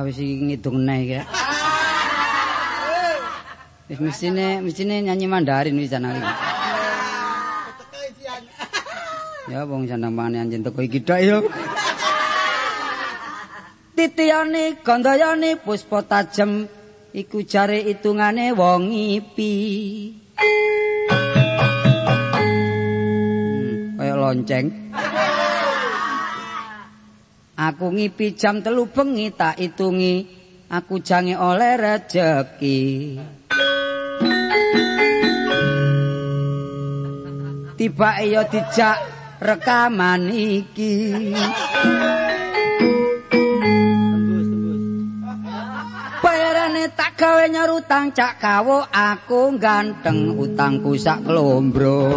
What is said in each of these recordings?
wis ngidung neh iki. Wis mestine nyanyi Mandarin wis ana iki. Ya wong sandang pangane anjen teko iki tok ya. Titiyane gandayane puspa tajem iku jare itungane wong ngipi. Kaya lonceng. Aku ngipi jam 3 bengi tak itungi aku jange oleh rejeki. Tiba ya dijak rekaman iki. Bayarane tak gawe nyarutang cak kawo aku ganteng utangku sak klombro.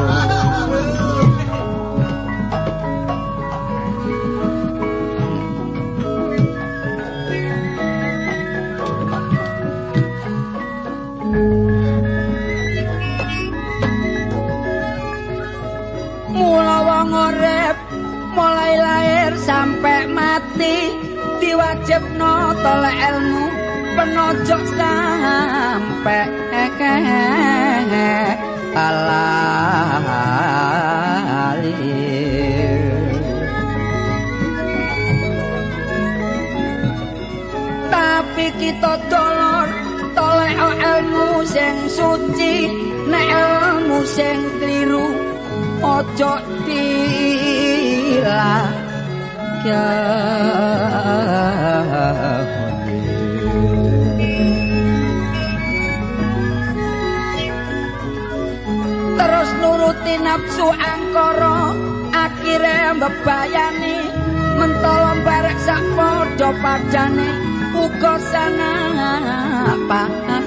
Ngorep mulai lahir sampai mati diwajibno tolek ilmu penojok sampai alali. Tapi kita dolor tolek ilmu sing suci nek ilmu sing kliru ojo tilah ya terus nuruti nafsu angkara akhire mbebayani mentolo barek sak padha padane uga sana apa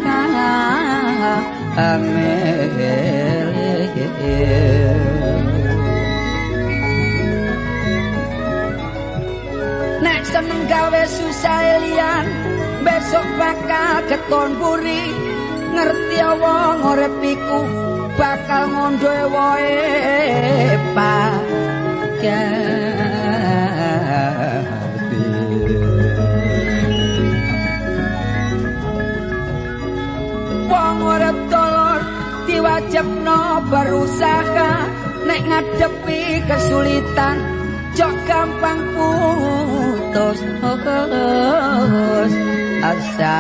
nek seneng gawe susah liyan besok bakal keton buri ngerti wong urip iku bakal ngondhoe wae pagati wong urip dolor diwajibno berusaha nek ngadepi kesulitan jok gampang putus asa.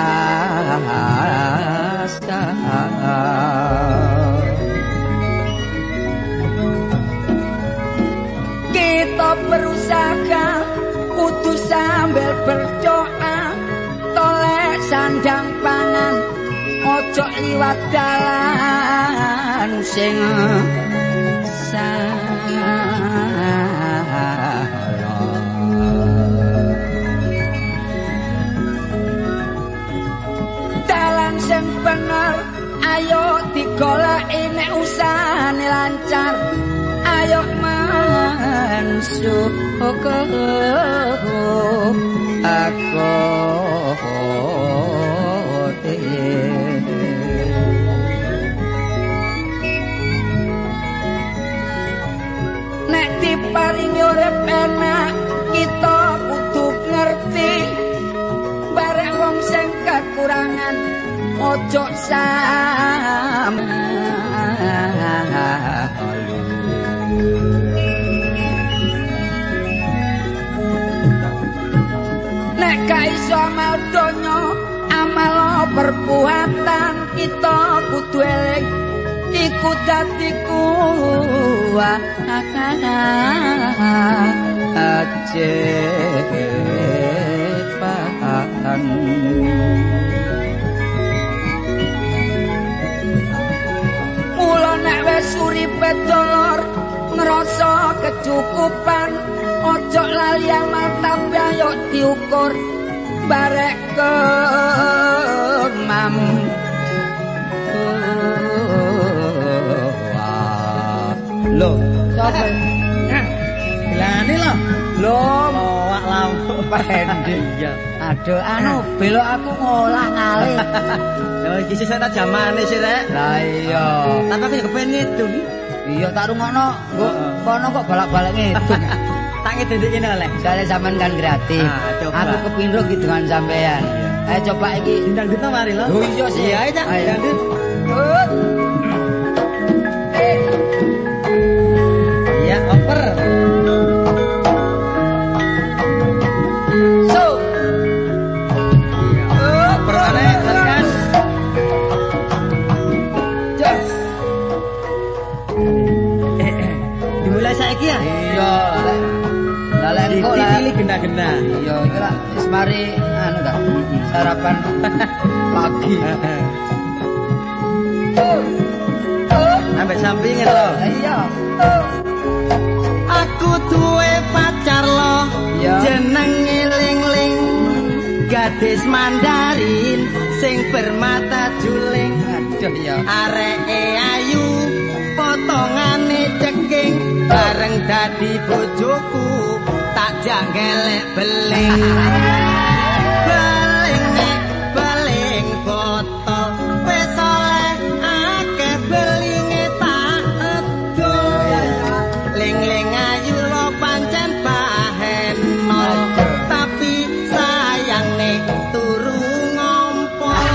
Kita berusaha kudu sambil berdoa tolek sandang pangan ojo liwat dalan sing dalan sing bener ayo digoleki nek usahane lancar ayo mansuh aku nek diparingi urip enak kita kudu ngerti barek wong sing kekurangan ojo sama nek gak iso amal donya amal perbuatan kita kudu eling iku dadi kuwat ajepan mula nek wis uripe dolor ngrasa kecukupan ojo lali amal tapi ayo diukur barek kemam lho sapa bilane lho lho awak lampu pendek ya aduh anu belok aku ngolah ngalih lho iki sik tak jamane sih rek lah iya tapi aku kepen ngidung iya tak rungokno kono kok balak-balik ngidung Tak ngedendek kene oleh. Soalnya sampean kan gratis. Coba. Aku kepindho ki dengan sampean. Ayo coba iki. Dangdut mari lho. Oh iya sih. Iya, Cak. Dangdut. Iya, oper. So. Oper maneh, tekan. Jos. Dimulai saiki ya? Iya. Lah engko lah. Pilih gena-gena. Iya, iki lah wis mari anu ta. Sarapan pagi. Ambek sampinge lho. Iya. Aku duwe pacar lo, jenenge Ling-ling, gadis Mandarin sing bermata juling. Aduh ya. Areke ayu, potongane ceking, bareng dadi bojoku, tak janggelek beling. Beling nek beling botol, wis oleh akeh belinge tak edol. Ling-ling ayu lo pancen bahenol, tapi sayangne turu ngompol.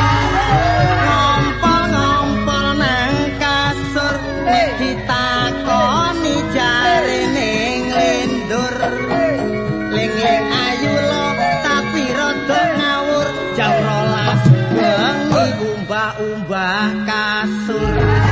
Ngompol-ngompol nang kasur, nek ditakoni jarene nglendur. Ling-ling ayu lo tapi rada ngawur, jam 12 bengi umbah-umbah kasur.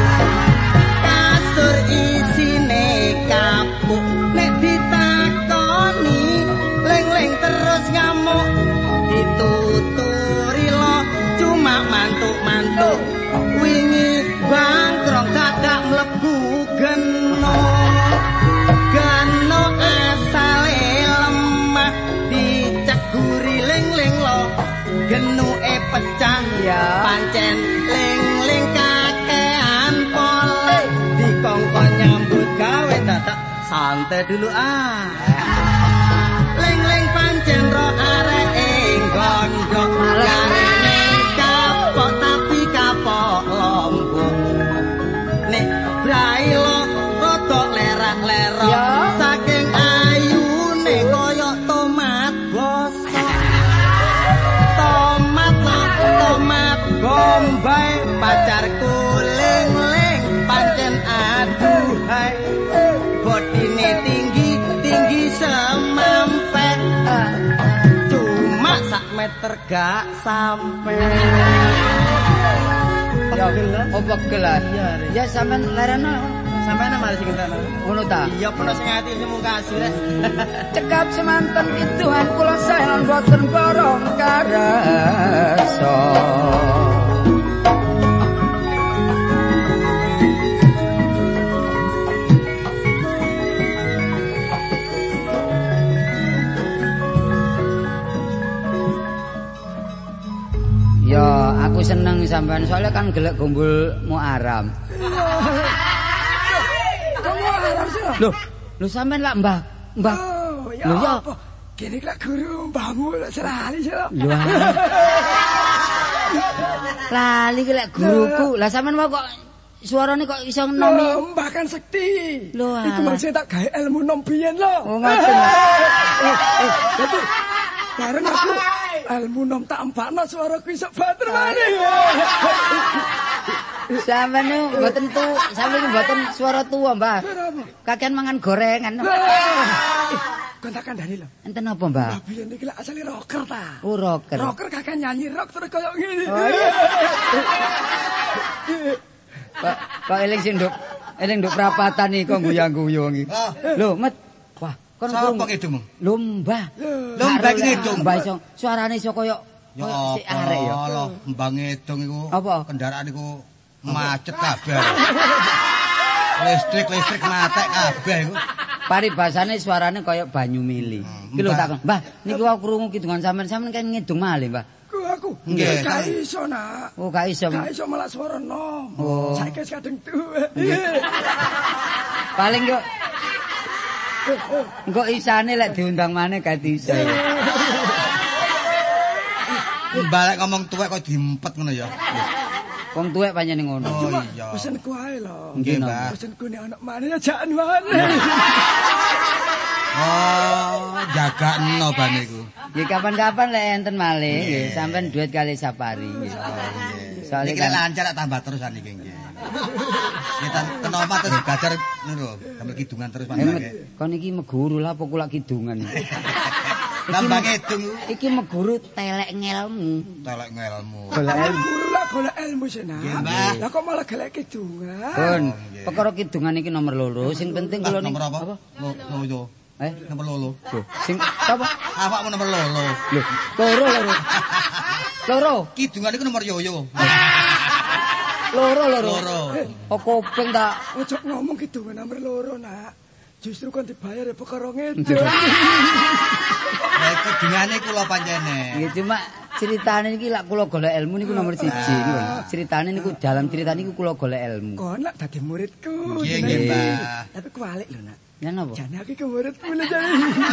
Kasur isine kapuk, nek ditakoni Ling-ling terus ngamuk. Dituturi lo cuma mantuk-mantuk, wingi bangkrong dadak mlebu geno. Geno asale lemah, diceguri Ling-ling lo genuke pecah. Pancen Ling-ling kakean pole, dikongkon nyambut gawe dadak santai dulu ah. Ling-ling pancen ro areke gondok, jarene kapok tapi kapok lombok. Nek brailo rodok lerak-lerok, saking ayune koyo tomat bosok. Tomat Bombay, pacarku Ling-ling pancen aduhai. Bodine tinggi semampe, cuma sak meter gak sampe. Ya, pegel lah. Ya sampean lerena Sampai nama sing entek. ngono ta. Iya peno sing ati sing mungkasi rek. Cekap semanten pituhan kula saenan boten borong karasa. Ya, aku seneng sampean soalnya kan gelek gombol Muharram. Lho sampean lak Mbah. Oh, ya Lho ya apa? Kene lak guru mbahmu lak serali sira. Lho. Lali ki lek guruku. Lah sampean mau kok suarane kok iso nomi? Mbah kan sekti. Lho, Iku maksud tak gawe ilmu nom biyen lho. Oh ngoten. Dadi bareng aku ilmu nom tak empakno suaraku iso bater maneh. Sampeyan niku mboten sampeyan mboten suara tua, Mbah. Kakean mangan gorengan. Kontakan dari lho. Enten apa, Mbah? Mbah biyen iki lak asale rocker ta. Oh, rocker. Rocker kakek nyanyi rock terus koyo ngene. Oh iya. Kok eling nduk prapatan iki kok guyang-guyung iki. Lho, Met. Wah, kon Sapa kidung? Lho, Mbah. Lho, Mbah iki ngidung. Mbah iso suarane iso koyo si arek ya. Lho, Mbah ngidung iku. Apa? Kendaraan iku macet kabeh. Listrik matek kabeh iku. Paribasane suarane koyo banyu mili. Iki lho takon, Mbah, niki wae krungu kidungan sampean kan ngidung malih, Mbah. Aku Nggih. gak iso nak. Oh, gak iso. Gak iso malah suara nom. Oh. Saiki wis kadung tuwa. Paling kok engko isane lek diundang maneh gak iso. Mbah lek ngomong tuwek kok diempet ngono ya. Wong tuwek pancen ngono. Oh iya. Pesenku ae lho. Nggih, Mbah. Pesenku nek anak maneh ya jan maneh. Oh, jagakno bane iku. Nggih kapan-kapan lek enten malih nggih sampean duet kali Sapari nggih. Soale Iki lancar tambah terusan iki nggih. Kita kenapa terus gajar ngono lho, gamel kidungan terus panjenengan. Kon iki meguru lah apa kula kidungan. Tambah ngedung. Iki meguru telek ngelmu. Telek ngelmu. Golek ilmu senah. Lah kok malah golek kidungan. Pun, perkara kidungan iki nomor loro, sing penting kula nomor apa? Loro. Nomor loro. Sing apa? Awakmu nomor loro. Lho, loro. Kidungan iku nomor yoyo. Loro. Oh kuping tak ojo ngomong kidungan nomor loro, Nak. Justru kon dibayar ya perkara ngedon. Lah kidungane kula panjene. Nggih cuma ceritane iki lak kula golek ilmu niku nomor 1 niku. Ceritane niku dalam cerita niku kula golek ilmu. Kon nak dadi muridku. Nggih, Mbak. Tapi kualik lho, Nak. Ya napa? Jane aku ke muridmu lho jane.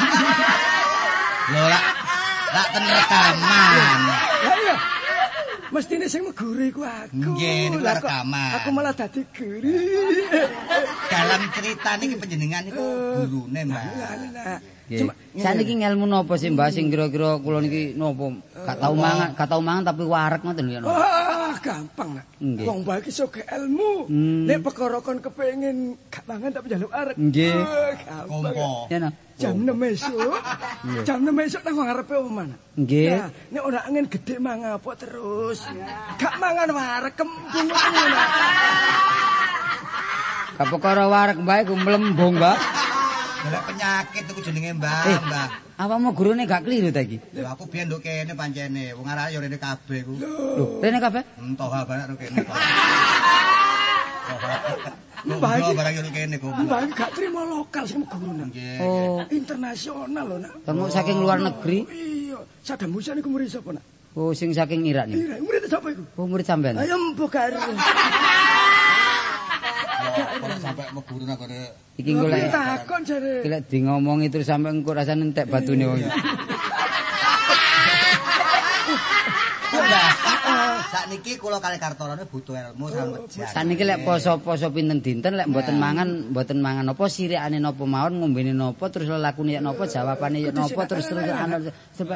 Lho lak ten rekaman. Lah iya. Mestine sing meguru iku aku. Nggih, niku rekaman. Aku malah dadi guru. Dalam cerita niki panjenengan niku gurune, Mbak. Cuma saniki ngelmu napa sih Mbak sing kira-kira kula niki napa? Gak tau mangan tapi wareg ngoten lho. Wah, gampang nak. Wong bae iki sok ilmu. Nek perkara kon kepengin gak mangan tapi njaluk arek. Nggih. Kompo. Ya no. Jam 6 esuk. Jam 6 esuk nang ngarepe omah. Nggih. Nah, nek ora angin gedhe mangan apa terus. Gak mangan wareg kembung ngono. Gak perkara wareg bae ku mlembung, Mbak. Golek penyakit iku jenenge, Mbak. Awakmu gurune gak kliru ta iki? Lho aku biyen nduk kene pancene, wong arek yo rene kabeh ku. Lho, rene kabeh? Toha barang kene. Mbak iki barang yo kene ku. Mbak gak trimo lokal sing gurune. Oh, internasional lho, Nak. Kamu saking luar negeri? Iya, Saddam Hussein iku murid sapa, Nak? Oh, sing saking Irak niku. Iya, murid sapa iku? Oh, murid sampean. Ayo mbok karo. Ora sampe meguru nang kene. Iki golek takon jare. Iki lek di ngomongi terus sampe engko rasane entek batune wong. Sakniki kula kalih Kartorone butuh ilmu sampeyan. Sakniki lek poso-poso pinten dinten lek mboten mangan apa sirikane napa mawon ngombene napa terus lelakune yak napa jawabane yak napa terus ana sampe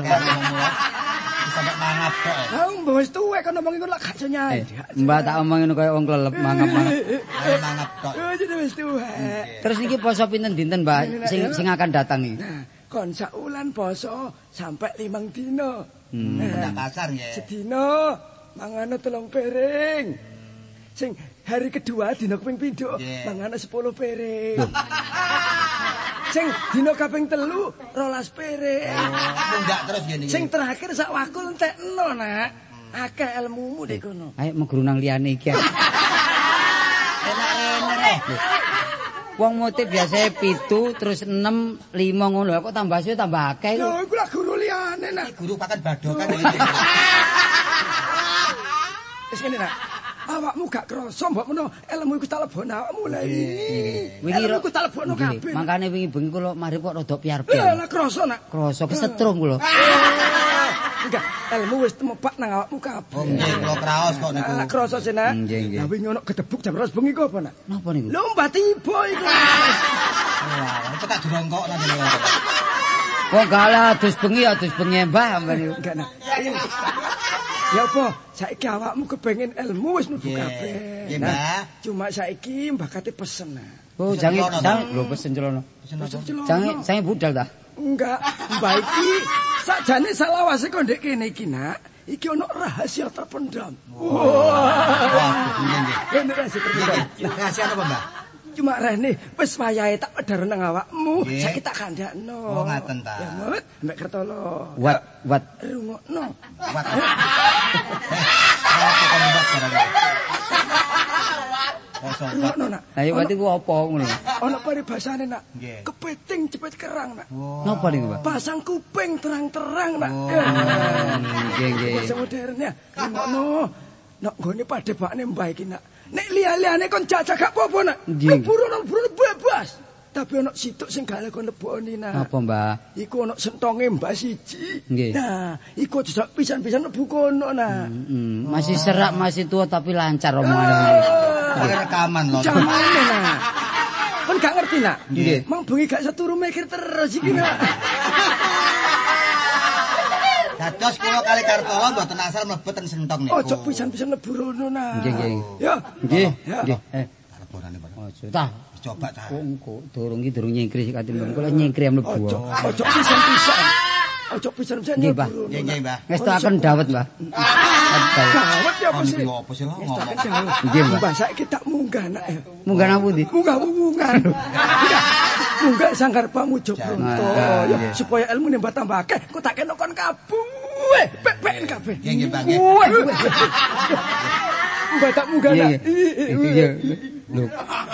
sampe mangap kok. Ah, mbok wis tuwek kon ngomong iku lak gak nyai. Mbak tak omongin kaya wong klelep mangap-mangap. Ayo mangap kok. Wis tuwek. Terus niki poso pinten dinten, Mbak? Sing akan datang iki. Kon sak wulan poso sampai 5 dina. Ndak pasar nggih. Sedina mangane 3 piring. Sing hari kedua dina kaping pindho mangane 10 piring. Sing dina kaping 3 12 piring. Mundak terus ngene iki. Sing terakhir sak wakul entekno, Nak. Akeh ilmumu nek kono. Ayo meguru nang liyane iki. Enak-enak. Wong motif biasane 7 terus 6 5 ngono. Kok tambah suwe tambah akeh. Lho, iku lah guru liyane, Nak. Guru pakan badokan iki. Wis ngene, Nak. Awakmu gak krasa mbok menawa ilmu iku tak lebokno awakmu lha iki. Ilmu iku tak lebokno kabeh. Makane wingi bengi kula mari kok rada piar-piar. Lah krasa, Nak. Krasa kesetrum kula. Enggak, ilmu wis temepak nang awakmu kabeh. Oh nggih, kula kraos kok niku. Lah krasa sih, Nak. Nggih. Lah wingi ono gedebuk jam 12 bengi kok apa, Nak? Napa niku? Lho, Mbah Tiba iku. Wah, itu tak durongkok nang kene. Kok galah adus bengi Mbah sampeyan niku. Enggak, Nak. Ya apa? Saiki awakmu kepengin ilmu wis nuju kabeh. Nggih, Mbah. Cuma saiki Mbah kate pesen. Oh, jange lho pesen celono. Jange budal ta? Enggak, Mbah iki sakjane salawase kok ndek kene iki, Nak. Iki ono rahasia terpendam. Wah, nggih. Ini rahasia terpendam. Rahasia apa, Mbah? Cuma rene wis wayahe tak pedhar nang awakmu. Saiki tak kandhakno. Oh, ngaten ta. Ya, Mut, mbek Kertolo. Wat. Rungokno. Wat. Apa kon mbak barang. Rungokno, Nak. Ayo wat iku apa ngono? Ono paribasane, Nak. Nggih. Kepiting cepet kerang, Nak. Napa niku, Pak? Pasang kuping terang-terang, Nak. Nggih. Modern ya. Rungokno. Nek nggone padhebakne Mbah iki, Nak. Nek liya-liyane kon jajak gak apa-apa, Nak. Buru bebas. Tapi ono situk sing gak kon leboni, Nak. Apa, Mbah? Iku ono sentonge Mbah siji. Nggih. Nah, iku aja pisan-pisan mlebu kono, Nak. Masih serak, masih tua tapi lancar omongane. Rekaman lho. Jamane, Nak. Kon gak ngerti nak. Nggih. Mang bengi gak seturu mikir terus iki nak. Dados kula kali Kartolo mboten asal mlebet ten Sentong niku. Ojo pisan-pisan mlebu rono nak. Nggih. Ya. Nggih. Ya. Kareporane Pak. Ojo tah. Coba ta. Engko durung iki durung nyingkri katimbang kula nyingkri mlebu. Ojo pisan-pisan. Ojo pisan-pisan Nggih, Mbah. Nggih, nggih, Mbah. Ngestaken dawet, Mbah. Dawet ya apa sih? Apa sih lo ngomong? Nggih, Mbah. Mbah saiki tak munggah nak ya. Munggah napa ndi? Munggah. Munggah sanggar pamujuk Bronto ya supaya ilmu nembah tambah akeh kok tak kenokon kabeh. Pek kabeh. Nggih, Mbah, nggih. Mbah tak munggah nak. Iya. Lho.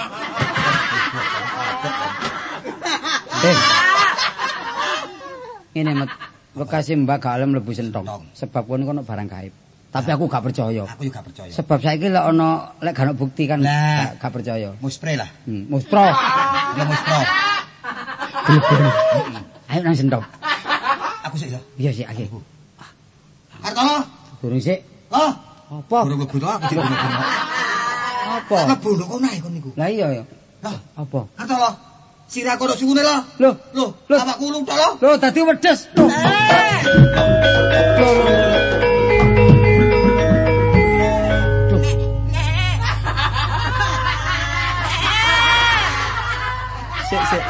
Ngene Mat, bekasi Mbak gak oleh mlebu Sentong. Sebab kono kono barang gaib. Tapi aku gak percaya. Aku juga percaya. Sebab saiki lek ana lek gak ono bukti kan gak percaya. Muspre lah. Muspro. Ya muspro. Ayo nang Sentong. Aku sik ya. Iya sik ayo. Kartolo. Durung sik. Oh. Apa? Durung mlebu to aku sik mlebu. Apa? Mlebu lho kok nae kon niku. Lah iya ya. Lah, Apa? Kartolo. Sira kono sungune lho. Loh, awakku ulung to lho. Loh, dadi wedhus. Sik.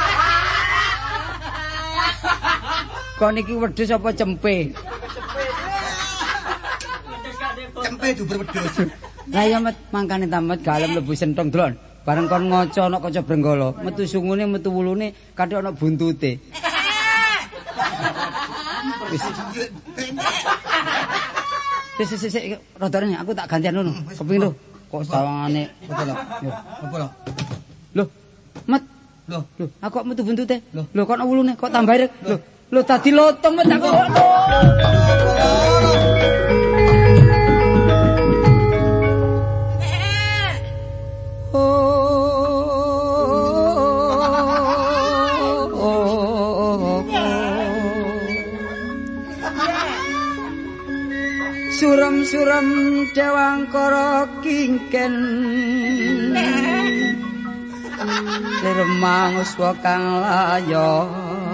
Kok niki wedhus apa cempe? Cempe duber wedhus. Lah ya Mat, mangkane tamat gak oleh mlebu Sentong Dlon. Bareng kon ngaca ana kaca Brenggala, metu sungune metu wulune kadhe ana buntute. Wis rodane aku tak gantian ngono. Keping lho. Kok sawangane Apa lho? Lho, Mat. Lho, Aku kok metu buntute. Lho kok ana wulune kok tambah ireng. Lho dadi lotong Mat aku. Suram dewangkara kingken Liremang uswa kang layo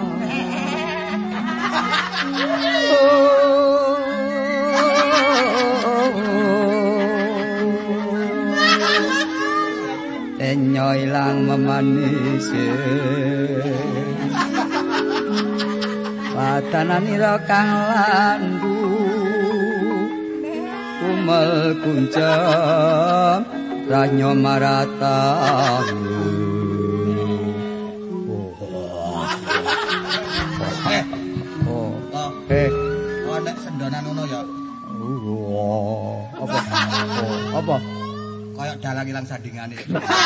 Enyo ilang memanis Patananira kang landu Kumel kuncem ranyo maratamu Oh, nek sendonan ngono ya. Apa? Kayak dalang ilang sandingane.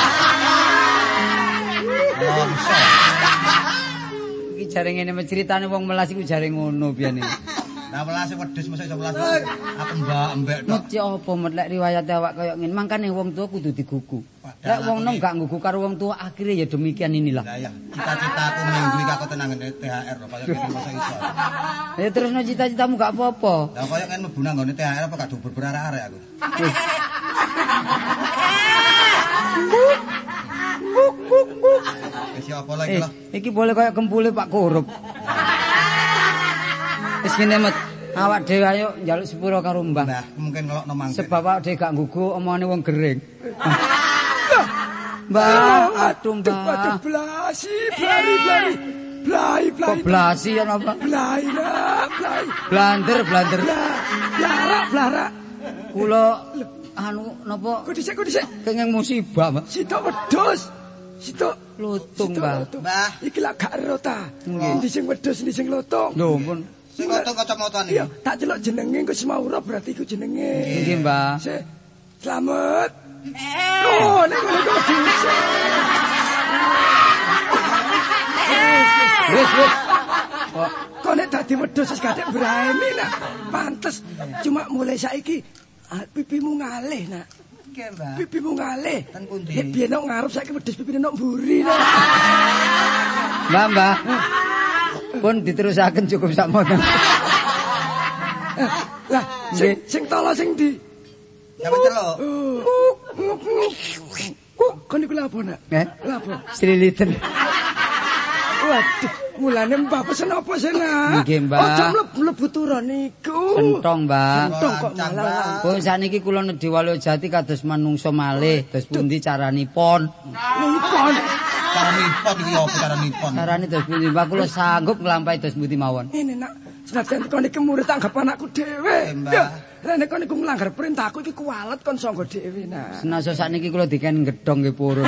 Iki jare ngene ceritane wong melas iku jare ngono biyane. Lah welas wedhus mesti iso welas. Aku mbak-mbek tok. Mesti apa met lek riwayat awak kaya ngene. Mangkane wong tua kudu digugu. Lek wong nom gak ngugu karo wong tua akhirnya ya demikian inilah. Lah ya, cita-citaku minggu iki aku tenang THR lho kaya ngene masa iso. Ya terusno cita-citamu gak apa-apa. Lah kaya ngene mlebu nang ngene THR apa gak dobel berarek-arek aku. Wis ya apa lagi lah. Iki boleh kaya kempule Pak Korup. Wis ngene Met, awak dhewe ayo njaluk sepuro karo Mbah. Mbah, mungkin ngelokno mangke. Sebab awak dhewe gak nggugu omongane wong gering. Mbah, aduh Mbah. Blasi, blai. Kok blasi ya napa? Blai. Blander. Blarak. Kula anu napa? Kok dhisik. Kenging musibah, Mbah. Sitok wedhus. Sitok Lutung, Mbah. Mbah, iki lak gak ero ta. Nggih. Ndi sing wedhus, ndi sing lotong. Lho, pun. sing ngotong kacamata Iya, niki. tak celuk jenenge engko Semaura berarti iku jenenge. Nggih, Mbah. Slamet. Oh, nek ngono kok bisa. Wis. Kok nek dadi wedhus wis gak berani nak. Pantes cuma mulai saiki pipimu ngalih nak. Nggih, Mbah. Pipimu ngalih. Ten pundi? Nek biyen nok ngarep saiki wedhus pipine nok mburi nak. Mbah. Pun diterusaken cukup sakmono. Lah, sing tolo sing di Sampe celuk. Kok kon iku lha apa, Nak? Lha apa? Sliliten. Waduh, mulane Mbah pesen apa sih, Nak? Nggih, Mbak. Aja mlebu turun niku. Entong, Mbak. Entong kok malah. Oh, sakniki kula nedhi Walyajati kados manungsa malih. Terus pundi caranipun? Nipon. Cara nipon iki apa cara nipon? Carane terus pundi, Mbak? Kula sanggup nglampahi terus pundi mawon. Ini, Nak. Senajan kon iki murid anggap anakku dhewe. Mbah. Rene kon iku nglanggar perintahku iki kuwalet kon sangga dhewe, Nak. Senasa sakniki kula diken gedhong nggih purun.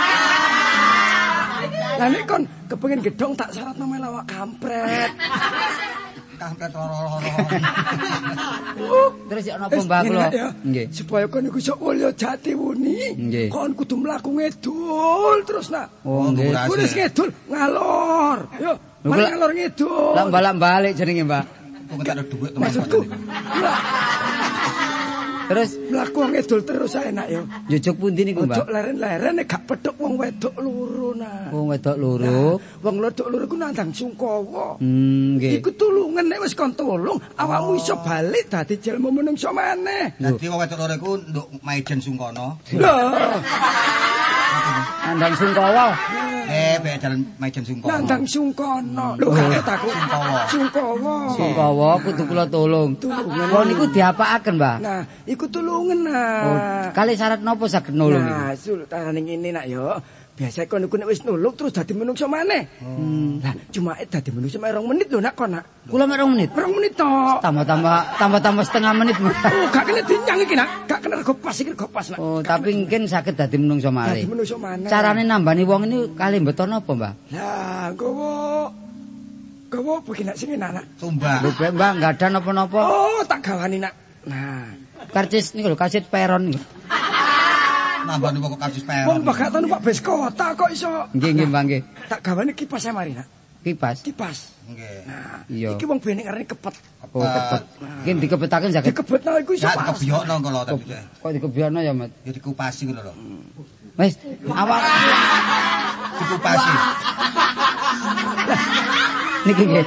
Lah nek kon kepengin gedhong tak syaratno melawak kampret. Kampret loro-loro. Terus ya napa Mbah kula? Nggih. Supaya kon iku iso Walyajati wuni. Nggih. Kon kudu mlaku ngedul terus, Nak. Oh, nggih. Kudu ngedul ngalor. Yo, mari ngalor ngedul. Lah balik jenenge, Mbak. Kok enggak ada duit Maksudku. Terus mlaku ngedul terus ae, Nak yo. jujuk pundi niku, Mbak? Ojo leren-leren nek gak pedhok wong wedok loro, Nak. Wong wedok loro. Wong wedok loro ku nandang sungkawa. Nggih. Iku tulungan nek wis kon tulung, awakmu iso balik dadi jelma menungso maneh. Dadi wong wedok loro iku nduk Maijen Sungkono. Lah, Nandang sungkawa. Bek jalan Maijen Sungkono. nandang sungkono. Lho kaget aku. Sungkawa. Sungkawa kudu kula tulung. Tulungan. Wong niku diapakaken, Mbah? Nah, iku tulungan, Nak. Oh, kali syarat napa saged nulung niku? Nah, sultane ngene, Nak yo. Biasa kon iku nek wis nulung terus dadi menungso maneh. Lah, cuma dadi menungso 2 menit lho, Nak kon, Nak. Kula mek 2 menit. 2 menit tok. Tambah setengah menit. Oh, gak kena dinyang iki, Nak. Gak kena rego pas iki, rego pas, Nak. Oh, tapi mungkin saged dadi menungso Dadi malih. menungso maneh. Carane nambani wong ini kali mbeton apa, Mbah? Lah, gowo apa iki, Nak, sing enak, Nak? Tumbang. Lho, Mbah, enggak ada napa-napa. Oh, tak gawani, Nak. Nah, Karcis niku lho, karcis peron niku. Nambah kok kasus wong peron. bakal numpak bis kota kok iso. Nggih, nggih, Mbah, nggih. Tak gawani kipas ae mari, Nak. Kipas. Kipas. Nggih. Nah, Iya. iki wong bene arane kepet. Oh, kepet. Mungkin dikepetaken saged. Dikebetno iku iso Ya pas. kebiokno kalau tapi. Kok dikebiarno ya, Mat? Ya dikupasi ngono lho. Wis, awak Dikupasi. niki nggih.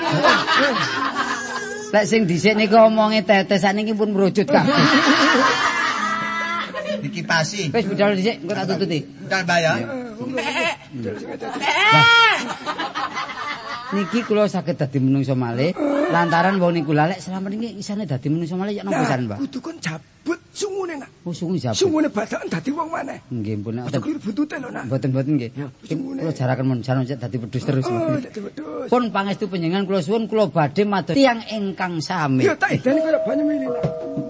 Lek sing dhisik niku omonge tetes sakniki pun merujut kabeh. Dikipasi. Wis budal dhisik engko tak tututi. Udah bayar. Niki kula saged dadi menungso malih lantaran wong niku lek selama niki isane dadi menungso malih ya napa pisan, Mbak? Kudu kon jabut sungune, Nak. Oh, sungu jabut. Sungune badakan dadi wong maneh. Nggih, pun Aja klir buntute lho, Nak. mboten nggih. sungune. Kula jaraken mun jan dadi wedhus terus. Oh, dadi wedhus. Pun pangestu panjenengan kula suwun kula badhe matur tiyang ingkang sami. Ya tak edeni koyo banyu mili, Nak.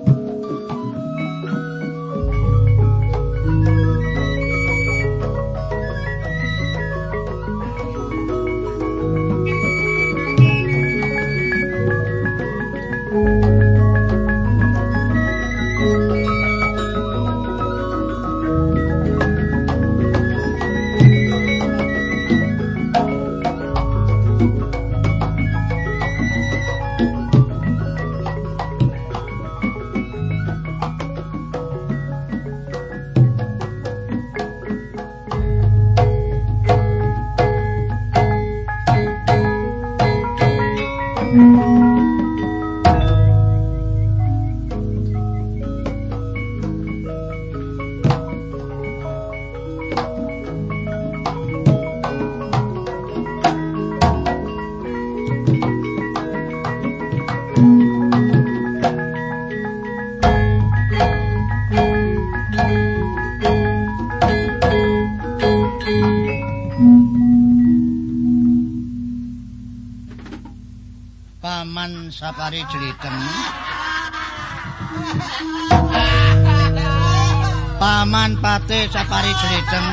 Paman sapari jliteng. Paman pate sapari jliteng.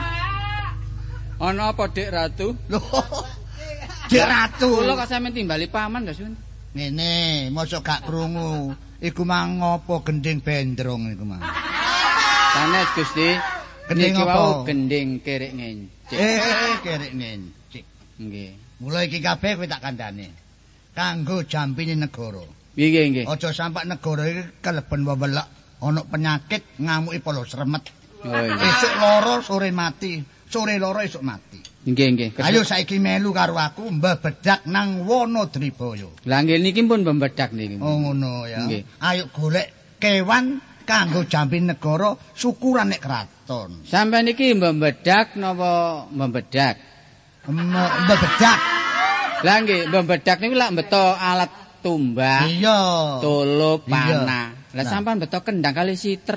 Ana apa, Dik Ratu? Lho. Dik Ratu. Kula kok sampeyan timbali paman lho, Sun. Ngene, mosok gak krungu. Iku mang ngopo gending bendrong iku mang. Sanes Gusti. Gending Niki apa? wau gending kerek ngencik. Kerek ngencik. Nggih. Mulai iki kabeh kowe tak kandhane. Kanggo jampine negara. Nggih, nggih. Aja sampai negara iki keleben wewelek, ana penyakit ngamuki polo sremet. Oh, nggih. Esuk loro sore mati, sore loro esuk mati. Nggih, nggih. Ayo saiki melu karo aku mbah bedak nang Wonodribaya. Lah nggih niki pun membedak niki. Oh ngono ya. Nggih. Ayo golek kewan kanggo jampin negara syukuran nek kerat. katon. Sampeyan iki membedak napa membedak? Membedak. Lah nggih, membedak niku lak beto alat tumbak. Iya. Tulup, Iya. panah. Lah sampean beto kendang kali siter.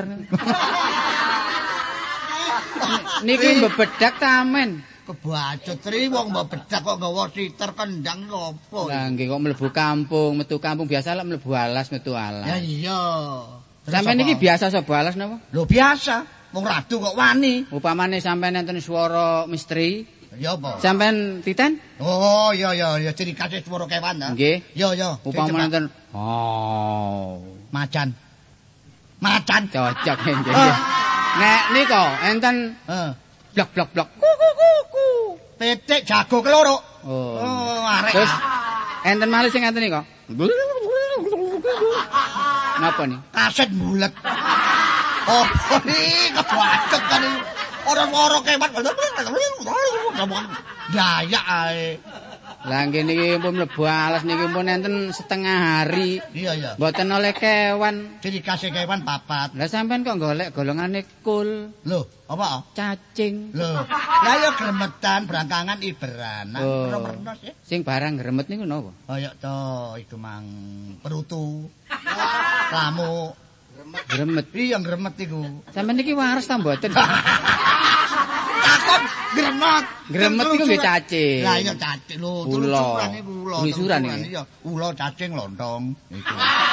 Niki membedak tamen. Kebacut tri wong membedak kok nggawa siter kendang opo. Lah nggih kok mlebu kampung, metu kampung biasa lek mlebu alas metu alas. Ya iya. Sampeyan iki biasa sapa alas napa? Lho biasa, wong radu kok wani. Upamane sampeyan enten swara misteri, Ya apa? sampeyan titen? Oh, iya ciri khas swara kewan ta. Nggih. Ya. Upamane enten macan. Cocok nggih. Nek nika enten blok. Petik jago keloro. Arek. Terus enten malih sing enten nika. Napa nih? Kaset bulet. Apa nih kebacut kan ini. Orang-orang kewan. Dayak ae. Lah nggih niki pun mlebu alas niki pun enten setengah hari. Iya. Mboten oleh kewan. Ciri khas kewan papat. Lah sampean kok golek golongane kul, Loh, apa? cacing. Loh, lah ya gremetan berangkangan iberanan. Mernos ya. Sing barang gremet niku napa? Kaya to iku mang perutu. Lamu Gremet. iya gremet iku. Sampeyan niki waras ta mboten? Takon gremet. Gremet iku nggih cacing. Lah iya cacing lho, Ula. Telusuran iki. Iya, ula cacing lontong iku.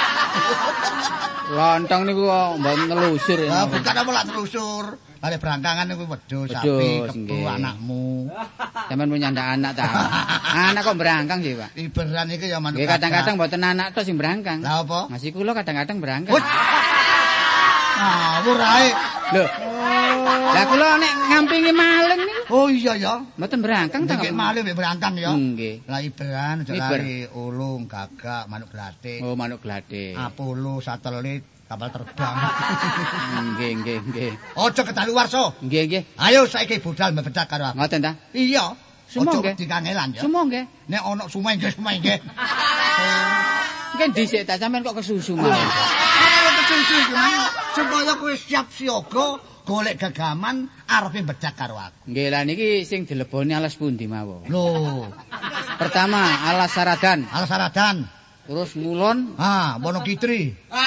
Lontong niku kok mboten telusur. Lah bukan apa lak telusur. Are berangkangan niku wedhus, sapi, Wedhus, kebu, nggih. anakmu. Sampeyan punya anak ta? Anak kok berangkang sih, Pak? Iberan iki ya manuk. Nggih kadang-kadang mboten anak tok sing berangkang. Lah apa? Masih kula kadang-kadang berangkang. Ngawur ae. Lho. Lah kula nek ngampingi maling niku Oh iya ya. mboten berangkang ta? Nek malih mek berangkang ya. Nggih. Lah iberan aja Iber. kali ulung, gagak, manuk glathik, Oh, manuk gladhe. Apollo, satelit, kapal terbang. Nggih. Ojo kedaluwarsa. Nggih. Ayo saiki budal membedak karo aku. Ngoten ta? Iya. Sumo Ojo nggih. dikangelan ya. Sumo nggih. Nek ana sume nggih. Nggih dhisik ta sampean kok kesusu mawon. Kesusu gimana? Supaya kowe siap siaga golek gagaman arepe bedak karo aku. Nggih, lah niki sing dileboni alas pundi mawon? Lho, Pertama, alas Saradan, alas-aradan. terus ngulon Wonokitri.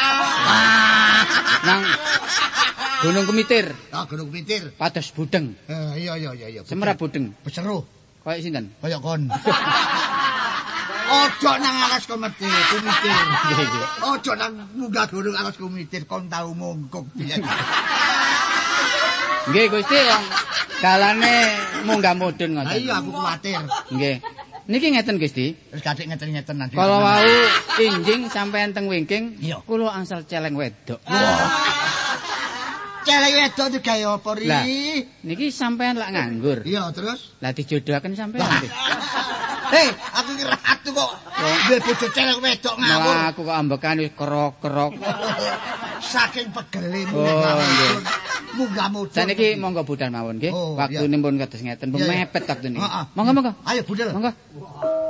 nang Gunung Kemitir, Gunung Pitir. Pados Budeng, Iya. Semerap Budeng. Beseruh. Kaya sinten? Kaya kon. Ojo nang alas kumitir. Ojo nang munggah gunung alas kumitir kon tau mongkok biyen. Nggih, Gusti, wong galane munggah mudhun Lah ngoten. iya aku kuwatir. Nggih. Niki ngeten, Gusti. Wis kadek ngeten-ngeten nanti. Kalau wau injing sampean teng wingking, Iya. kula angsal celeng wedok. Celek wedok iki gawe apa ri? Lah. Niki sampean lak nganggur. Iya, terus? Lah dijodohaken sampean. nggih. Hei, aku ki ratu kok. Duwe bojo celek wedok ngawur. Malah aku kok ambekan wis kerok-kerok. Saking pegele Oh, nggih. munggah mudhun. Saniki monggo budal mawon nggih. Oh, Waktune pun kados ngeten, pun Iya, iya. mepet waktune. Heeh. Monggo. Ayo budal. Monggo.